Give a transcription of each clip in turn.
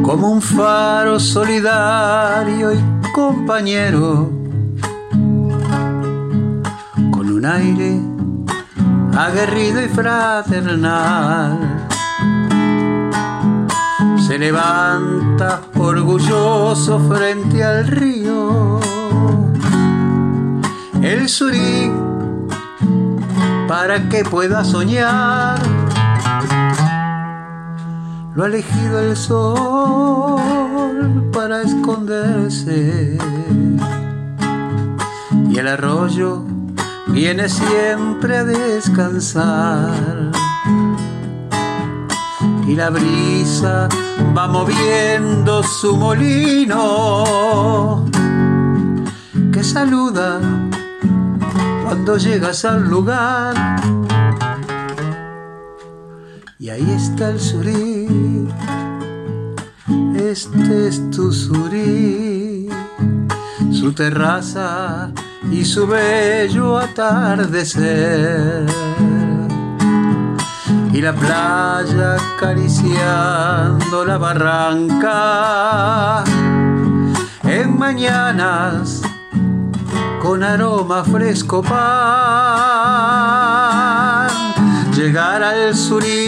como un faro solidario y compañero, con un aire aguerrido y fraternal. Se levanta orgulloso frente al río, el Surí, para que pueda soñar. Lo ha elegido el sol para esconderse, y el arroyo viene siempre a descansar. Y la brisa va moviendo su molino, que saluda cuando llegas al lugar. Y ahí está el Surí, este es tu Surí, su terraza y su bello atardecer, y la playa acariciando la barranca en mañanas con aroma fresco pan. Llegar al Surí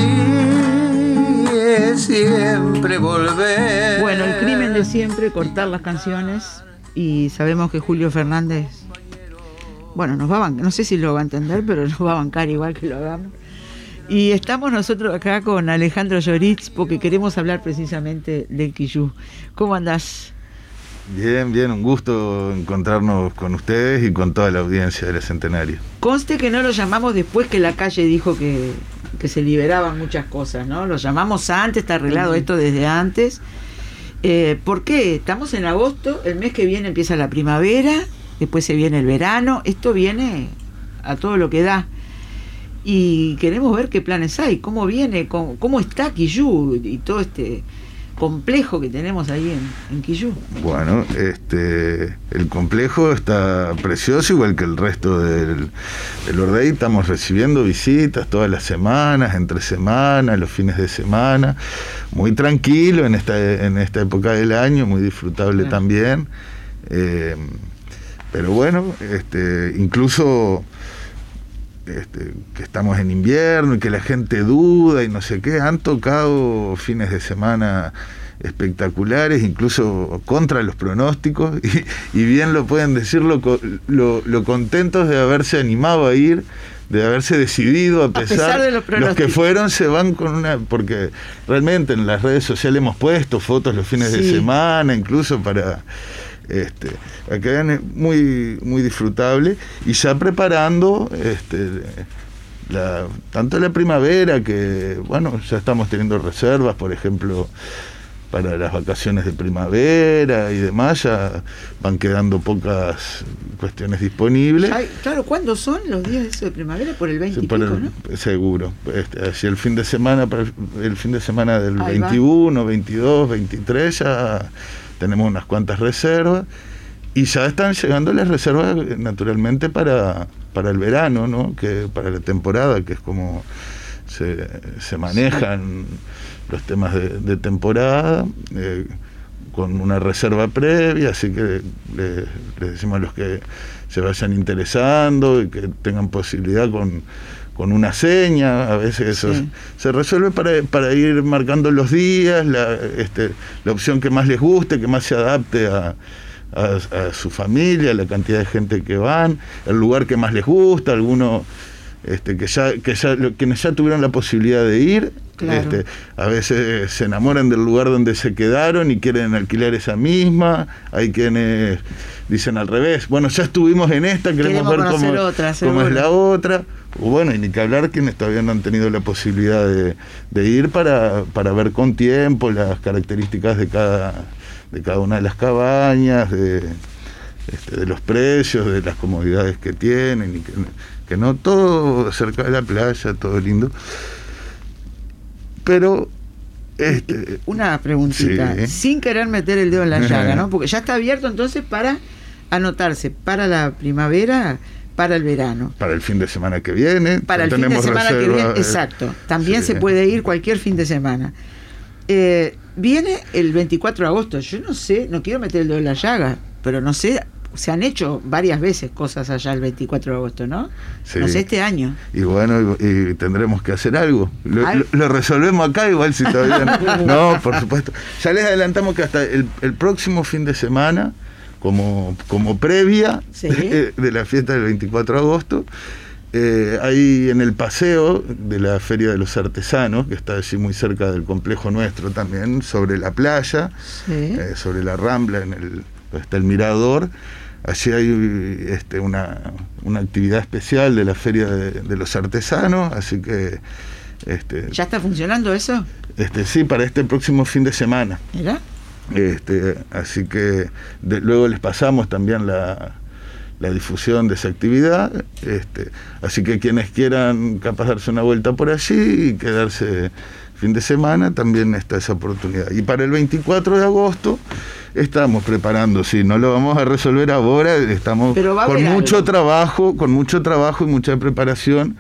es siempre volver. Bueno, el crimen de siempre, cortar las canciones, y sabemos que Julio Fernández, bueno, nos va a bancar, no sé si lo va a entender, pero nos va a bancar igual que lo hagamos. Y estamos nosotros acá con Alejandro Lloritz porque queremos hablar precisamente del Quillú. ¿Cómo andás? Bien, bien, un gusto encontrarnos con ustedes y con toda la audiencia del Centenario. Conste que no lo llamamos después que la calle dijo que se liberaban muchas cosas, ¿no? Lo llamamos antes, está arreglado esto desde antes. ¿Por qué? Estamos en agosto, el mes que viene empieza la primavera, después se viene el verano, esto viene a todo lo que da. Y queremos ver qué planes hay, cómo viene, cómo está Quillú y todo este complejo que tenemos ahí en Quillú. Bueno, el complejo está precioso, igual que el resto del Ordey. Estamos recibiendo visitas todas las semanas, entre semanas, los fines de semana, muy tranquilo en esta época del año, muy disfrutable también. Pero bueno, incluso que estamos en invierno y que la gente duda y no sé qué, han tocado fines de semana espectaculares, incluso contra los pronósticos, y bien lo pueden decir lo contentos de haberse animado a ir, de haberse decidido, a pesar de los pronósticos. Los que fueron se van con porque realmente en las redes sociales hemos puesto fotos los fines de semana, incluso para que quedan muy, muy disfrutable, y ya preparando tanto la primavera, que bueno, ya estamos teniendo reservas, por ejemplo, para las vacaciones de primavera y demás, ya van quedando pocas cuestiones disponibles. Claro, ¿cuándo son los días de primavera? Por el 20 y pico, ¿no? Seguro. Hacia el fin de semana, del 21, 22, 23, ya tenemos unas cuantas reservas, y ya están llegando las reservas naturalmente para el verano, ¿no? Que para la temporada, que es como se manejan los temas de temporada, con una reserva previa, así que les decimos a los que se vayan interesando y que tengan posibilidad con una seña, a veces eso se resuelve para ir marcando los días, la opción que más les guste, que más se adapte a su familia, la cantidad de gente que van, el lugar que más les gusta, algunos quienes ya tuvieron la posibilidad de ir, claro. A veces se enamoran del lugar donde se quedaron y quieren alquilar esa misma. Hay quienes dicen al revés, bueno, ya estuvimos en esta, queremos ver cómo es la otra. O bueno, y ni que hablar quienes todavía no han tenido la posibilidad de ir para ver con tiempo las características de cada una de las cabañas, de los precios, de las comodidades que tienen, y que no todo cerca de la playa, todo lindo. Pero una preguntita, sin querer meter el dedo en la llaga, ¿no? Porque ya está abierto entonces para anotarse para la primavera, para el verano, para el fin de semana que viene, para el fin de semana que viene, exacto. También se puede ir cualquier fin de semana. Viene el 24 de agosto. Yo no sé, no quiero meter el dedo en la llaga, pero no sé, se han hecho varias veces cosas allá el 24 de agosto, ¿no? Sí. No sé, este año. Y bueno, y tendremos que hacer algo. Lo resolvemos acá, igual si todavía no. No, por supuesto. Ya les adelantamos que hasta el próximo fin de semana, como previa de la fiesta del 24 de agosto, ahí en el paseo de la Feria de los Artesanos, que está allí muy cerca del complejo nuestro también, sobre la playa, sobre la Rambla, donde está el mirador. Allí hay una actividad especial de la Feria de los Artesanos, así que... ¿Ya está funcionando eso? Sí, para este próximo fin de semana. ¿Mira? Así que luego les pasamos también la difusión de esa actividad, así que quienes quieran capaz darse una vuelta por allí y quedarse fin de semana, también está esa oportunidad. Y para el 24 de agosto estamos preparando, sí, no lo vamos a resolver ahora, estamos con mucho trabajo y mucha preparación.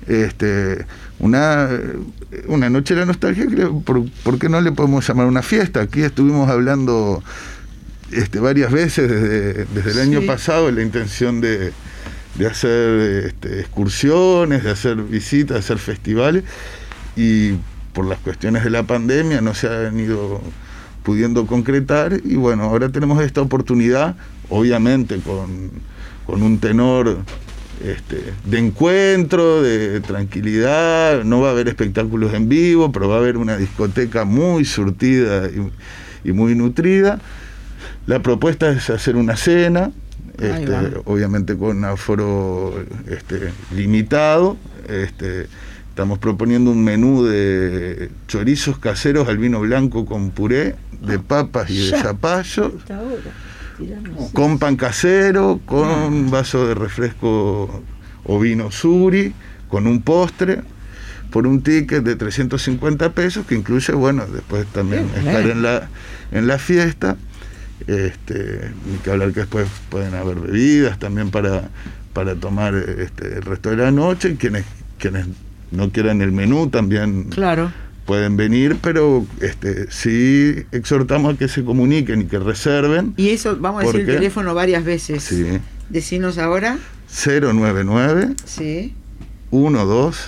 Una noche de la nostalgia, ¿por qué no le podemos llamar una fiesta? Aquí estuvimos hablando varias veces desde el año pasado la intención de hacer excursiones, de hacer visitas, de hacer festivales, y por las cuestiones de la pandemia no se han ido pudiendo concretar, y bueno, ahora tenemos esta oportunidad, obviamente con un tenor de encuentro, de tranquilidad. No va a haber espectáculos en vivo, pero va a haber una discoteca muy surtida y muy nutrida. La propuesta es hacer una cena, obviamente con un aforo limitado. Estamos proponiendo un menú de chorizos caseros al vino blanco con puré de papas y de zapallo, con pan casero, con vaso de refresco o vino suri, con un postre, por un ticket de 350 pesos, que incluye, bueno, después también estar en la fiesta. Ni que hablar que después pueden haber bebidas también para tomar el resto de la noche. Quienes no quieran el menú también pueden venir, pero sí exhortamos a que se comuniquen y que reserven. Y eso, vamos a decir el teléfono varias veces. Sí. Decinos ahora. 099 12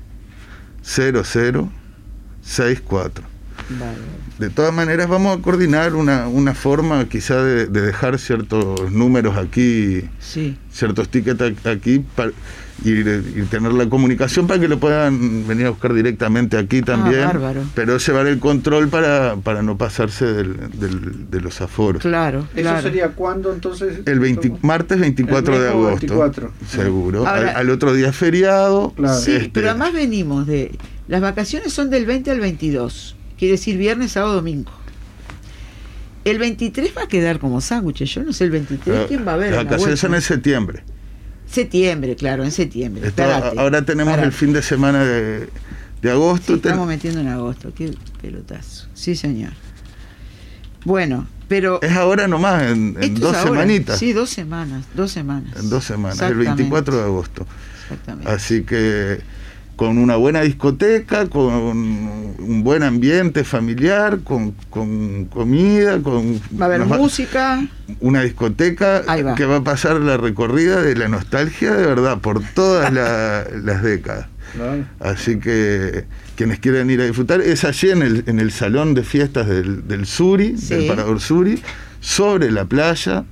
00 64. Vale. De todas maneras vamos a coordinar una forma quizá de dejar ciertos números aquí, ciertos tickets aquí, y tener la comunicación para que lo puedan venir a buscar directamente aquí también, pero llevar el control para no pasarse de los aforos. Claro. ¿Eso sería cuándo entonces? Martes 24 de agosto. 24. Seguro. Ahora, al otro día feriado. Claro. Sí, pero además venimos las vacaciones son del 20 al 22. Quiere decir viernes, sábado, domingo. El 23 va a quedar como sándwiches. Yo no sé el 23 quién va a ver. Las vacaciones son en septiembre. Septiembre, claro, en septiembre. Ahora tenemos el fin de semana de agosto. Sí, estamos metiendo en agosto. Qué pelotazo. Sí, señor. Bueno, pero... Es ahora nomás, en 2 semanitas. Sí, 2 semanas. En 2 semanas, el 24 de agosto. Exactamente. Así que... con una buena discoteca, con un buen ambiente familiar, con comida, va a haber música, una discoteca que va a pasar la recorrida de la nostalgia de verdad por todas las décadas. Así que quienes quieran ir a disfrutar, es allí en el salón de fiestas del Suri, del Parador Suri, sobre la playa,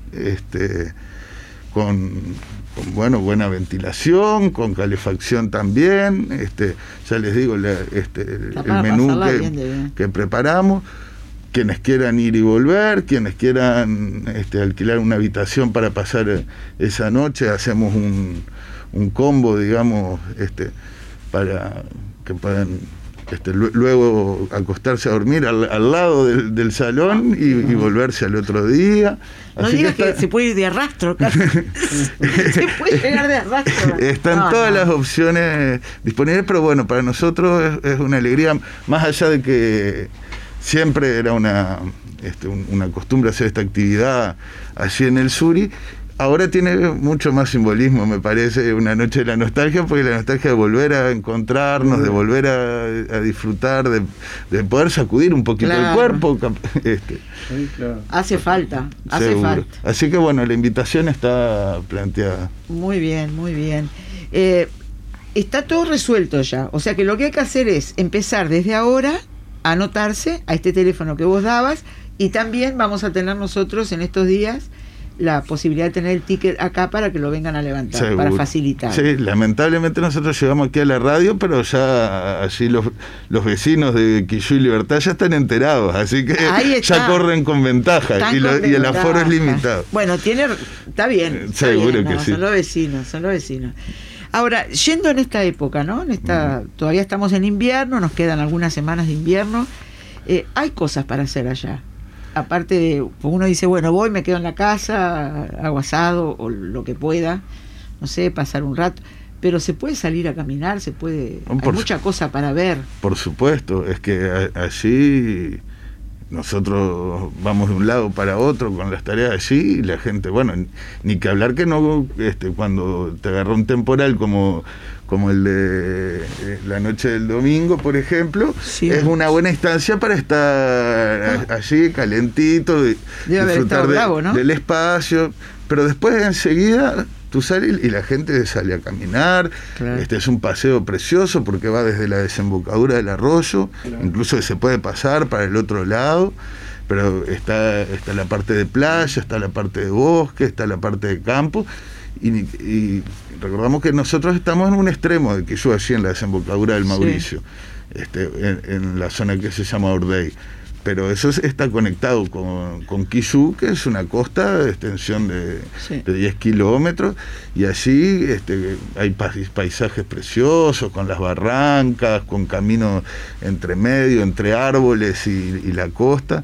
con buena ventilación, con calefacción también. Ya les digo, el menú que preparamos. Quienes quieran ir y volver, quienes quieran alquilar una habitación para pasar esa noche, hacemos un combo, digamos, para que puedan luego acostarse a dormir al lado del salón y volverse al otro día. No digas que se puede ir de arrastro, se puede llegar de arrastro. Están todas las opciones disponibles, pero bueno, para nosotros es una alegría, más allá de que siempre era una costumbre hacer esta actividad allí en el Suri. ahora tiene mucho más simbolismo, me parece, una noche de la nostalgia, porque la nostalgia de volver a encontrarnos, de volver a disfrutar, de poder sacudir un poquito el cuerpo. Sí, claro. Hace falta. Así que bueno, la invitación está planteada. Muy bien, muy bien. Está todo resuelto ya, o sea que lo que hay que hacer es empezar desde ahora a anotarse a este teléfono que vos dabas, y también vamos a tener nosotros en estos días la posibilidad de tener el ticket acá para que lo vengan a levantar. Seguro. Para facilitar. Sí, lamentablemente nosotros llegamos aquí a la radio, pero ya allí los vecinos de Quillú y Libertad ya están enterados, así que ya corren con ventaja, y el aforo es limitado. Bueno, está bien. Seguro que sí. Son los vecinos. Ahora, yendo en esta época, ¿no? Todavía estamos en invierno, nos quedan algunas semanas de invierno. Hay cosas para hacer allá. Aparte de, uno dice, bueno, voy, me quedo en la casa, hago asado o lo que pueda, no sé, pasar un rato. Pero se puede salir a caminar, hay mucha cosa para ver. Por supuesto, es que allí nosotros vamos de un lado para otro con las tareas allí, y la gente, bueno, ni que hablar que no, cuando te agarró un temporal como el de la noche del domingo, por ejemplo, sí, es una buena instancia para estar allí calentito, disfrutar bravo, ¿no? Del espacio, pero después enseguida tú sales y la gente sale a caminar. Claro. Es un paseo precioso porque va desde la desembocadura del arroyo, claro, incluso se puede pasar para el otro lado, pero está la parte de playa, está la parte de bosque, está la parte de campo, y recordamos que nosotros estamos en un extremo de Quillú, allí en la desembocadura del Mauricio, sí, en la zona que se llama Ordey. Pero eso está conectado con Quillú, que es una costa de extensión de 10 kilómetros, y allí hay paisajes preciosos, con las barrancas, con caminos entre medio, entre árboles y la costa.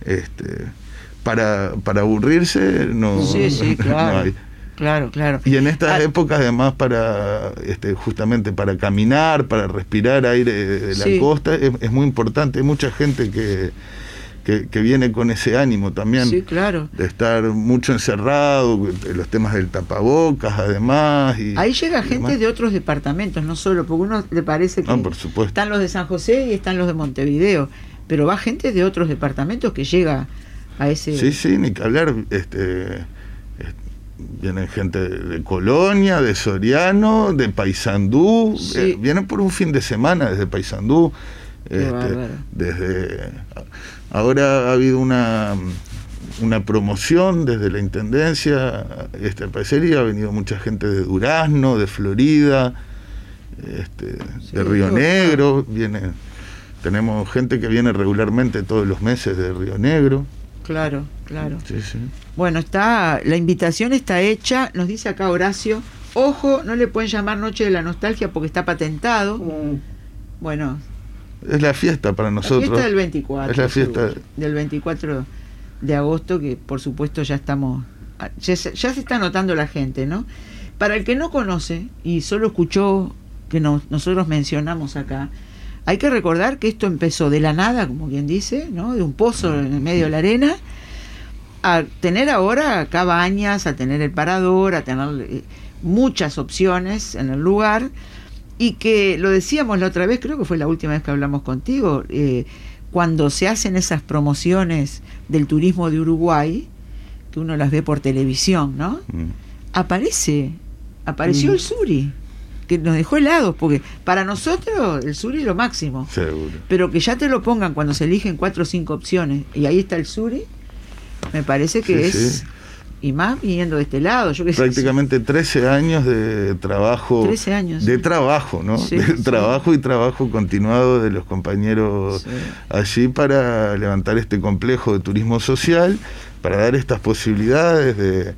Para aburrirse no, claro. No hay. Claro. Y en estas épocas, además, justamente para caminar, para respirar aire de la costa, es muy importante. Hay mucha gente que viene con ese ánimo también, sí, claro, de estar mucho encerrado, los temas del tapabocas, además. Ahí llega gente de otros departamentos, no solo, porque uno le parece que por supuesto, están los de San José y están los de Montevideo, pero va gente de otros departamentos que llega a ese... Sí, ni que hablar. Vienen gente de Colonia, de Soriano, de Paysandú, sí, vienen por un fin de semana desde Paysandú. Desde ahora ha habido una promoción desde la Intendencia, al parecer, y ha venido mucha gente de Durazno, de Florida, de Río Negro, tenemos gente que viene regularmente todos los meses de Río Negro. Claro. Sí. Bueno, la invitación está hecha. Nos dice acá Horacio, ojo, no le pueden llamar Noche de la Nostalgia porque está patentado. Bueno, es la fiesta para nosotros. La fiesta del 24. Es la fiesta del 24 de agosto, que por supuesto ya se está notando la gente, ¿no? Para el que no conoce y solo escuchó que nosotros mencionamos acá, hay que recordar que esto empezó de la nada, como quien dice, ¿no? De un pozo en el medio de la arena, a tener ahora cabañas, a tener el parador, a tener muchas opciones en el lugar, y que lo decíamos la otra vez, creo que fue la última vez que hablamos contigo, cuando se hacen esas promociones del turismo de Uruguay, que uno las ve por televisión, ¿no? Apareció el Suri, que nos dejó helados, porque para nosotros el Suri es lo máximo. Seguro. Pero que ya te lo pongan cuando se eligen 4 o 5 opciones, y ahí está el Suri, me parece que es... Y más viniendo de este lado, yo que sé. Prácticamente 13 años de trabajo. 13 años. De trabajo, ¿no? Sí, trabajo y trabajo continuado de los compañeros allí para levantar este complejo de turismo social, para dar estas posibilidades de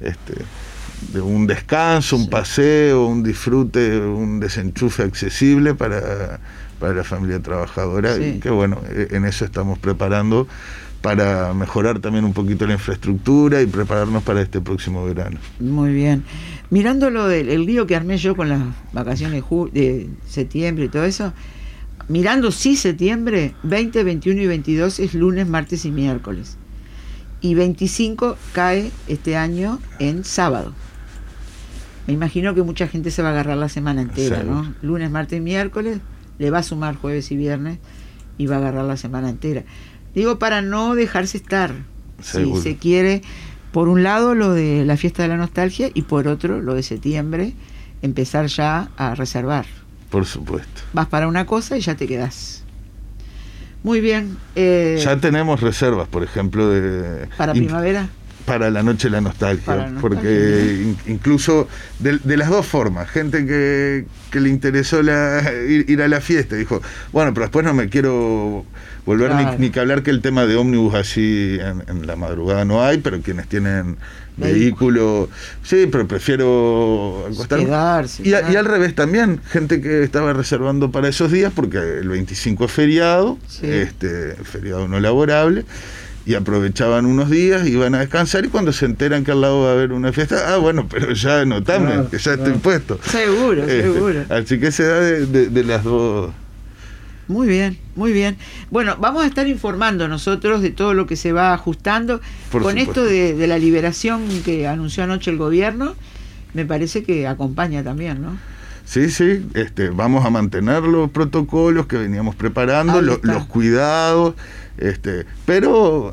un descanso, un paseo, un disfrute, un desenchufe accesible para la familia trabajadora. Y que bueno, en eso estamos preparando, para mejorar también un poquito la infraestructura y prepararnos para este próximo verano. Muy bien. Mirando el lío que armé yo con las vacaciones de septiembre y todo eso, mirando septiembre, 20, 21 y 22 es lunes, martes y miércoles. y 25 cae este año en sábado. Me imagino que mucha gente se va a agarrar la semana entera, ¿no? Lunes, martes y miércoles, le va a sumar jueves y viernes y va a agarrar la semana entera. Digo, para no dejarse estar. Si se quiere, por un lado lo de la fiesta de la nostalgia y por otro lo de septiembre, empezar ya a reservar. Por supuesto. Vas para una cosa y ya te quedás. Muy bien. Ya tenemos reservas, por ejemplo, ¿para primavera? Para la noche de la nostalgia, porque incluso de las dos formas, gente que le interesó ir a la fiesta, dijo, bueno, pero después no me quiero volver ni que hablar, que el tema de ómnibus así en la madrugada no hay, pero quienes tienen vehículo, sí, pero prefiero acostarme. Quedarse, y al revés también, gente que estaba reservando para esos días, porque el 25 es feriado, sí. Feriado no laborable, y aprovechaban unos días, iban a descansar, y cuando se enteran que al lado va a haber una fiesta, bueno, pero ya anotame, que ya estoy puesto. Seguro, seguro. Así que se da de las dos. Muy bien, muy bien. Bueno, vamos a estar informando nosotros de todo lo que se va ajustando. Con supuesto. Esto de la liberación que anunció anoche el gobierno, me parece que acompaña también, ¿no? Sí, vamos a mantener los protocolos que veníamos preparando, los cuidados, pero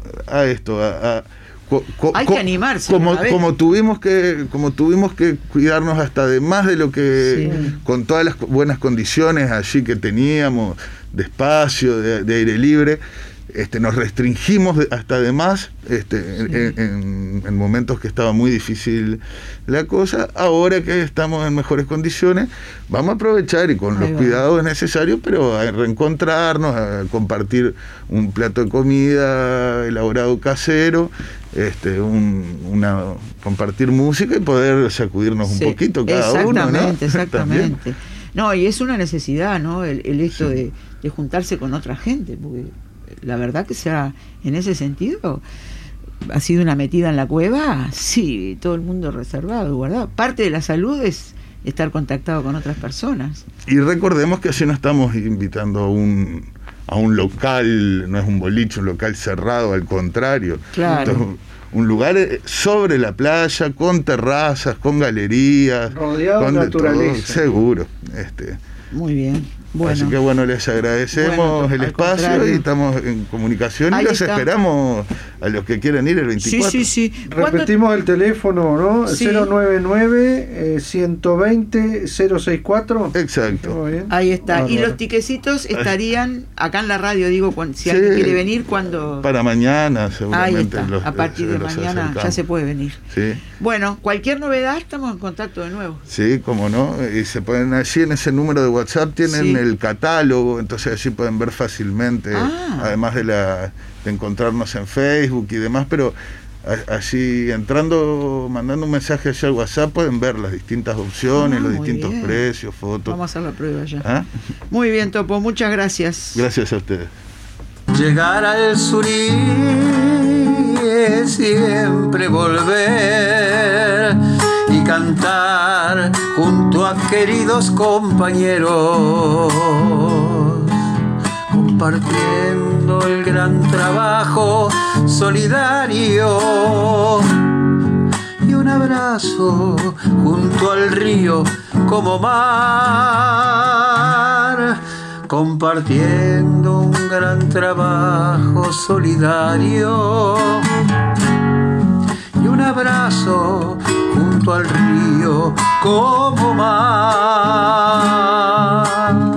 hay que animarse. Como tuvimos que cuidarnos hasta de más de lo que, sí, con todas las buenas condiciones allí que teníamos, de espacio, de aire libre, nos restringimos hasta de más, sí, en momentos que estaba muy difícil la cosa. Ahora que estamos en mejores condiciones, vamos a aprovechar y con los cuidados necesarios, pero a reencontrarnos, a compartir un plato de comida elaborado casero, compartir música y poder sacudirnos un poquito cada uno, ¿no? Exactamente. No, y es una necesidad, ¿no? El hecho de juntarse con otra gente, porque la verdad que en ese sentido ha sido una metida en la cueva, sí, todo el mundo reservado, guardado. Parte de la salud es estar contactado con otras personas. Y recordemos que así no estamos invitando a un local, no es un boliche, un local cerrado, al contrario. Claro. Entonces, un lugar sobre la playa, con terrazas, con galerías, rodeado de naturaleza. Seguro. Muy bien. Bueno. Así que les agradecemos el espacio, contrario, y estamos en comunicación. Ahí y los esperamos a los que quieran ir el 24. Sí. Repetimos el teléfono, ¿no? Sí. 099-120-064. Exacto. Ahí está. Y los tiquecitos estarían acá en la radio, digo, si alguien quiere venir, cuando... Para mañana, seguramente. Ahí está. A partir de mañana ya se puede venir. Sí. Bueno, cualquier novedad, estamos en contacto de nuevo. Sí, cómo no. Y se pueden allí en ese número de WhatsApp, tienen el catálogo, entonces allí pueden ver fácilmente, además de encontrarnos en Facebook y demás, pero allí mandando un mensaje allá al WhatsApp, pueden ver las distintas opciones, los distintos precios, fotos. Vamos a hacer la prueba ya. Muy bien, Topo, muchas gracias. Gracias a ustedes. Llegar al Surí es siempre volver y cantar junto a queridos compañeros, compartiendo el gran trabajo solidario y un abrazo junto al río como mar, compartiendo un gran trabajo solidario y un abrazo junto al río como mar.